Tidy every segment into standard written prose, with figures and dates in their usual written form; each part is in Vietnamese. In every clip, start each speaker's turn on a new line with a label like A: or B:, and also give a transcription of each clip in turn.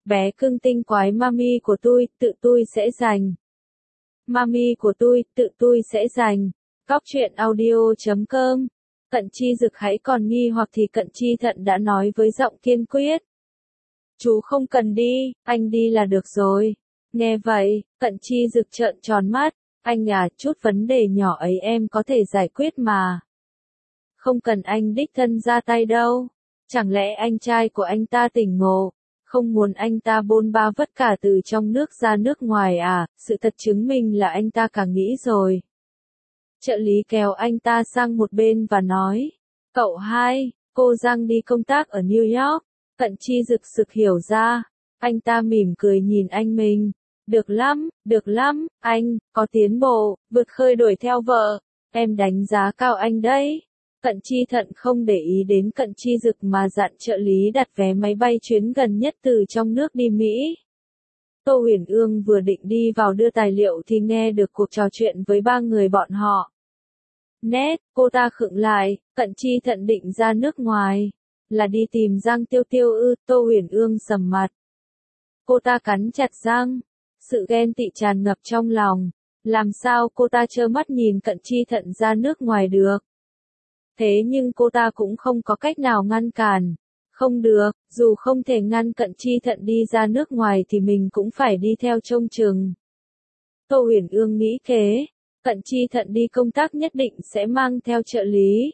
A: Bé cưng tinh quái mami của tôi, tự tôi sẽ giành. Mami của tôi, tự tôi sẽ giành. Cóc truyện audio.com. Cận Chi Dực hãy còn nghi hoặc thì Cận Chi Thận đã nói với giọng kiên quyết. Chú không cần đi, anh đi là được rồi. Nghe vậy, Cận Chi Dực trợn tròn mắt. Anh à, chút vấn đề nhỏ ấy em có thể giải quyết mà. Không cần anh đích thân ra tay đâu. Chẳng lẽ anh trai của anh ta tỉnh ngộ, không muốn anh ta bôn ba vất cả từ trong nước ra nước ngoài à? Sự thật chứng minh là anh ta càng nghĩ rồi. Trợ lý kéo anh ta sang một bên và nói, cậu hai, cô Giang đi công tác ở New York. Cận Chi Dực sực hiểu ra, anh ta mỉm cười nhìn anh mình. Được lắm, anh, có tiến bộ, vượt khơi đuổi theo vợ, em đánh giá cao anh đấy. Cận Chi Thận không để ý đến Cận Chi Dực mà dặn trợ lý đặt vé máy bay chuyến gần nhất từ trong nước đi Mỹ. Tô Huyền Ương vừa định đi vào đưa tài liệu thì nghe được cuộc trò chuyện với ba người bọn họ. Nét, cô ta khựng lại, Cận Chi Thận định ra nước ngoài. Là đi tìm Giang Tiêu Tiêu ư? Tô Huyền Ương sầm mặt. Cô ta cắn chặt răng. Sự ghen tị tràn ngập trong lòng. Làm sao cô ta trơ mắt nhìn Cận Chi Thận ra nước ngoài được? Thế nhưng cô ta cũng không có cách nào ngăn cản. Không được, dù không thể ngăn Cận Chi Thận đi ra nước ngoài thì mình cũng phải đi theo trông chừng. Tô Huyền Ương nghĩ kế, Cận Chi Thận đi công tác nhất định sẽ mang theo trợ lý.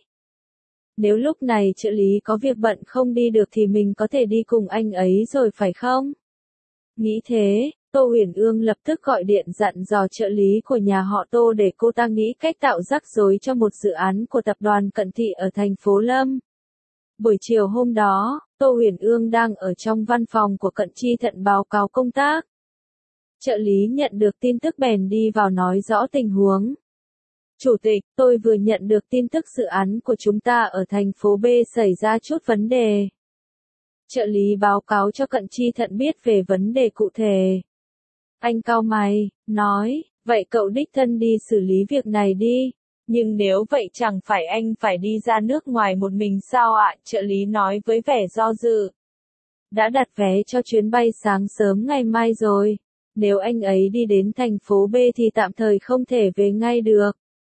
A: Nếu lúc này trợ lý có việc bận không đi được thì mình có thể đi cùng anh ấy rồi phải không? Nghĩ thế, Tô Huyền Ương lập tức gọi điện dặn dò trợ lý của nhà họ Tô để cô ta nghĩ cách tạo rắc rối cho một dự án của tập đoàn Cận Thị ở thành phố Lâm. Buổi chiều hôm đó, Tô Huyền Ương đang ở trong văn phòng của Cận Chi Thận báo cáo công tác. Trợ lý nhận được tin tức bèn đi vào nói rõ tình huống. Chủ tịch, tôi vừa nhận được tin tức dự án của chúng ta ở thành phố B xảy ra chút vấn đề. Trợ lý báo cáo cho Cận Chi Thận biết về vấn đề cụ thể. Anh cau mày, nói, vậy cậu đích thân đi xử lý việc này đi. Nhưng nếu vậy chẳng phải anh phải đi ra nước ngoài một mình sao ạ? Trợ lý nói với vẻ do dự. Đã đặt vé cho chuyến bay sáng sớm ngày mai rồi. Nếu anh ấy đi đến thành phố B thì tạm thời không thể về ngay được.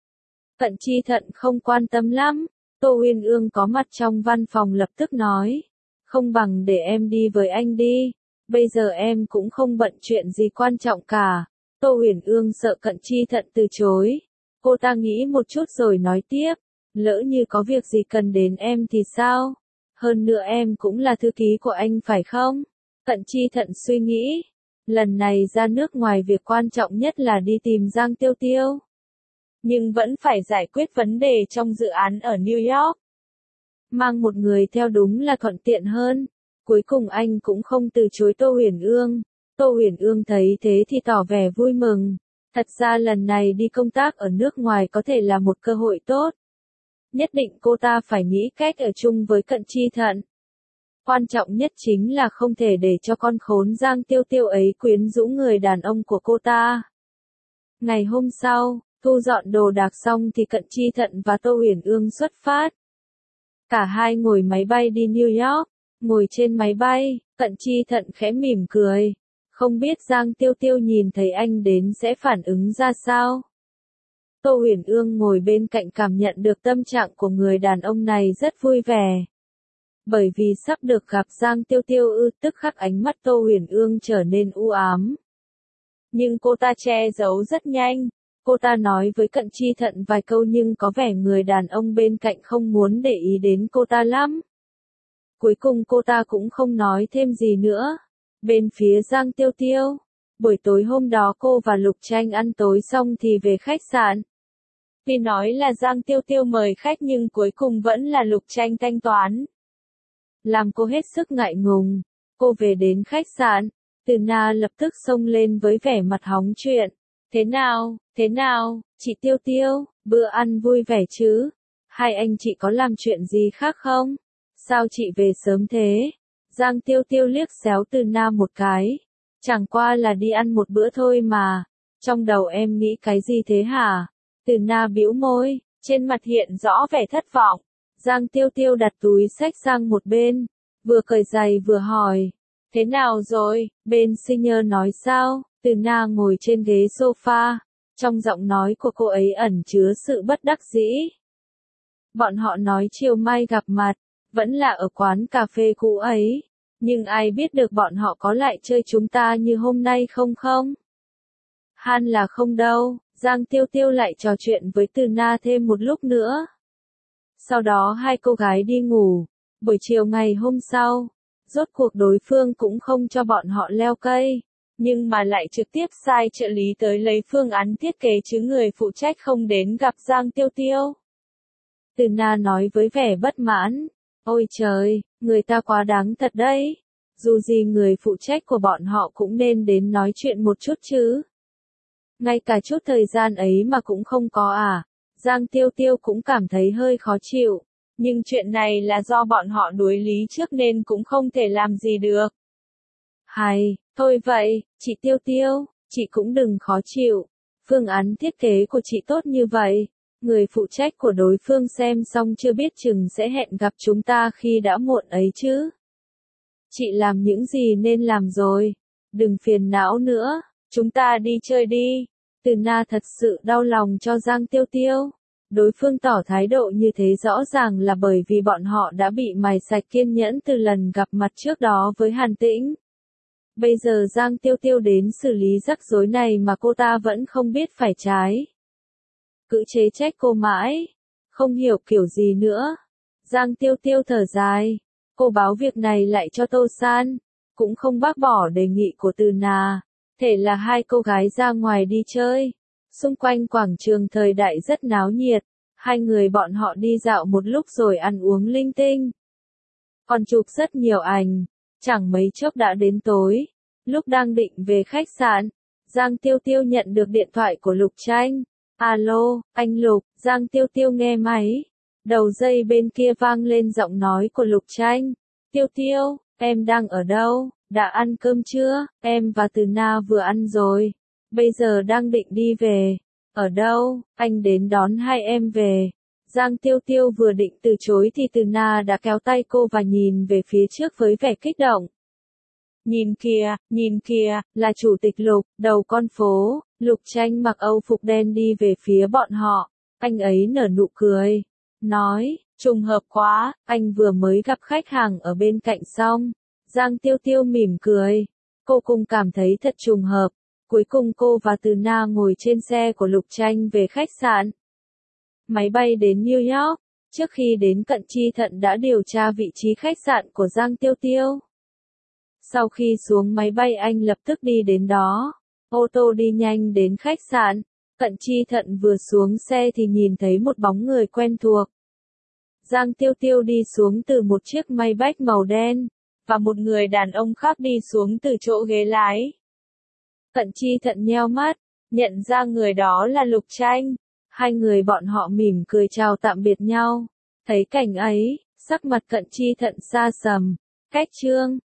A: Cận Chi Thận không quan tâm lắm. Tô Huyền Ương có mặt trong văn phòng lập tức nói. Không bằng để em đi với anh đi. Bây giờ em cũng không bận chuyện gì quan trọng cả. Tô Huyền Ương sợ Cận Chi Thận từ chối. Cô ta nghĩ một chút rồi nói tiếp. Lỡ như có việc gì cần đến em thì sao? Hơn nữa em cũng là thư ký của anh phải không? Cận Chi Thận suy nghĩ. Lần này ra nước ngoài việc quan trọng nhất là đi tìm Giang Tiêu Tiêu. Nhưng vẫn phải giải quyết vấn đề trong dự án ở New York. Mang một người theo đúng là thuận tiện hơn. Cuối cùng anh cũng không từ chối Tô Huyền Ương. Tô Huyền Ương thấy thế thì tỏ vẻ vui mừng. Thật ra lần này đi công tác ở nước ngoài có thể là một cơ hội tốt. Nhất định cô ta phải nghĩ cách ở chung với Cận Chi Thận. Quan trọng nhất chính là không thể để cho con khốn Giang Tiêu Tiêu ấy quyến rũ người đàn ông của cô ta. Ngày hôm sau, thu dọn đồ đạc xong thì Cận Chi Thận và Tô Huyền Ương xuất phát. Cả hai ngồi máy bay đi New York. Ngồi trên máy bay, Cận Chi Thận khẽ mỉm cười. Không biết Giang Tiêu Tiêu nhìn thấy anh đến sẽ phản ứng ra sao? Tô Huyền Ương ngồi bên cạnh cảm nhận được tâm trạng của người đàn ông này rất vui vẻ. Bởi vì sắp được gặp Giang Tiêu Tiêu tức khắc ánh mắt Tô Huyền Ương trở nên u ám. Nhưng cô ta che giấu rất nhanh. Cô ta nói với Cận Chi Thận vài câu nhưng có vẻ người đàn ông bên cạnh không muốn để ý đến cô ta lắm. Cuối cùng cô ta cũng không nói thêm gì nữa. Bên phía Giang Tiêu Tiêu, buổi tối hôm đó cô và Lục Tranh ăn tối xong thì về khách sạn. Tuy nói là Giang Tiêu Tiêu mời khách nhưng cuối cùng vẫn là Lục Tranh thanh toán. Làm cô hết sức ngại ngùng. Cô về đến khách sạn, Từ Na lập tức xông lên với vẻ mặt hóng chuyện. Thế nào, chị Tiêu Tiêu, bữa ăn vui vẻ chứ? Hai anh chị có làm chuyện gì khác không? Sao chị về sớm thế? Giang Tiêu Tiêu liếc xéo Từ Na một cái. Chẳng qua là đi ăn một bữa thôi mà. Trong đầu em nghĩ cái gì thế hả? Từ Na bĩu môi, trên mặt hiện rõ vẻ thất vọng. Giang Tiêu Tiêu đặt túi xách sang một bên, vừa cởi giày vừa hỏi. Thế nào rồi? Bên senior nói sao? Từ Na ngồi trên ghế sofa. Trong giọng nói của cô ấy ẩn chứa sự bất đắc dĩ. Bọn họ nói chiều mai gặp mặt, vẫn là ở quán cà phê cũ ấy. Nhưng ai biết được bọn họ có lại chơi chúng ta như hôm nay không không? Han là không đâu, Giang Tiêu Tiêu lại trò chuyện với Từ Na thêm một lúc nữa. Sau đó hai cô gái đi ngủ. Buổi chiều ngày hôm sau, rốt cuộc đối phương cũng không cho bọn họ leo cây, nhưng mà lại trực tiếp sai trợ lý tới lấy phương án thiết kế chứ người phụ trách không đến gặp Giang Tiêu Tiêu. Từ Na nói với vẻ bất mãn, ôi trời, người ta quá đáng thật đấy. Dù gì người phụ trách của bọn họ cũng nên đến nói chuyện một chút chứ. Ngay cả chút thời gian ấy mà cũng không có à. Giang Tiêu Tiêu cũng cảm thấy hơi khó chịu. Nhưng chuyện này là do bọn họ đối lý trước nên cũng không thể làm gì được. Hay, thôi vậy, chị Tiêu Tiêu, chị cũng đừng khó chịu. Phương án thiết kế của chị tốt như vậy. Người phụ trách của đối phương xem xong chưa biết chừng sẽ hẹn gặp chúng ta khi đã muộn ấy chứ. Chị làm những gì nên làm rồi. Đừng phiền não nữa, chúng ta đi chơi đi. Từ Na thật sự đau lòng cho Giang Tiêu Tiêu. Đối phương tỏ thái độ như thế rõ ràng là bởi vì bọn họ đã bị mài sạch kiên nhẫn từ lần gặp mặt trước đó với Hàn Tĩnh. Bây giờ Giang Tiêu Tiêu đến xử lý rắc rối này mà cô ta vẫn không biết phải trái. Cứ chế trách cô mãi, không hiểu kiểu gì nữa. Giang Tiêu Tiêu thở dài, cô báo việc này lại cho Tô San, cũng không bác bỏ đề nghị của Từ Na. Thế là hai cô gái ra ngoài đi chơi. Xung quanh quảng trường thời đại rất náo nhiệt. Hai người bọn họ đi dạo một lúc rồi ăn uống linh tinh. Còn chụp rất nhiều ảnh. Chẳng mấy chốc đã đến tối. Lúc đang định về khách sạn, Giang Tiêu Tiêu nhận được điện thoại của Lục Tranh. Alo, anh Lục. Giang Tiêu Tiêu nghe máy. Đầu dây bên kia vang lên giọng nói của Lục Tranh. Tiêu Tiêu, em đang ở đâu? Đã ăn cơm chưa? Em và Từ Na vừa ăn rồi. Bây giờ đang định đi về. Ở đâu? Anh đến đón hai em về. Giang Tiêu Tiêu vừa định từ chối thì Từ Na đã kéo tay cô và nhìn về phía trước với vẻ kích động. Nhìn kìa, là chủ tịch Lục, đầu con phố. Lục Tranh mặc Âu phục đen đi về phía bọn họ. Anh ấy nở nụ cười. Nói, trùng hợp quá, anh vừa mới gặp khách hàng ở bên cạnh xong. Giang Tiêu Tiêu mỉm cười. Cô cũng cảm thấy thật trùng hợp. Cuối cùng cô và Từ Na ngồi trên xe của Lục Tranh về khách sạn. Máy bay đến New York. Trước khi đến Cận Chi Thận đã điều tra vị trí khách sạn của Giang Tiêu Tiêu. Sau khi xuống máy bay anh lập tức đi đến đó. Ô tô đi nhanh đến khách sạn. Cận Chi Thận vừa xuống xe thì nhìn thấy một bóng người quen thuộc. Giang Tiêu Tiêu đi xuống từ một chiếc Maybach màu đen. Và một người đàn ông khác đi xuống từ chỗ ghế lái. Cận Chi Thận nheo mắt, nhận ra người đó là Lục Tranh. Hai người bọn họ mỉm cười chào tạm biệt nhau. Thấy cảnh ấy, sắc mặt Cận Chi Thận xa sầm. Cách trương,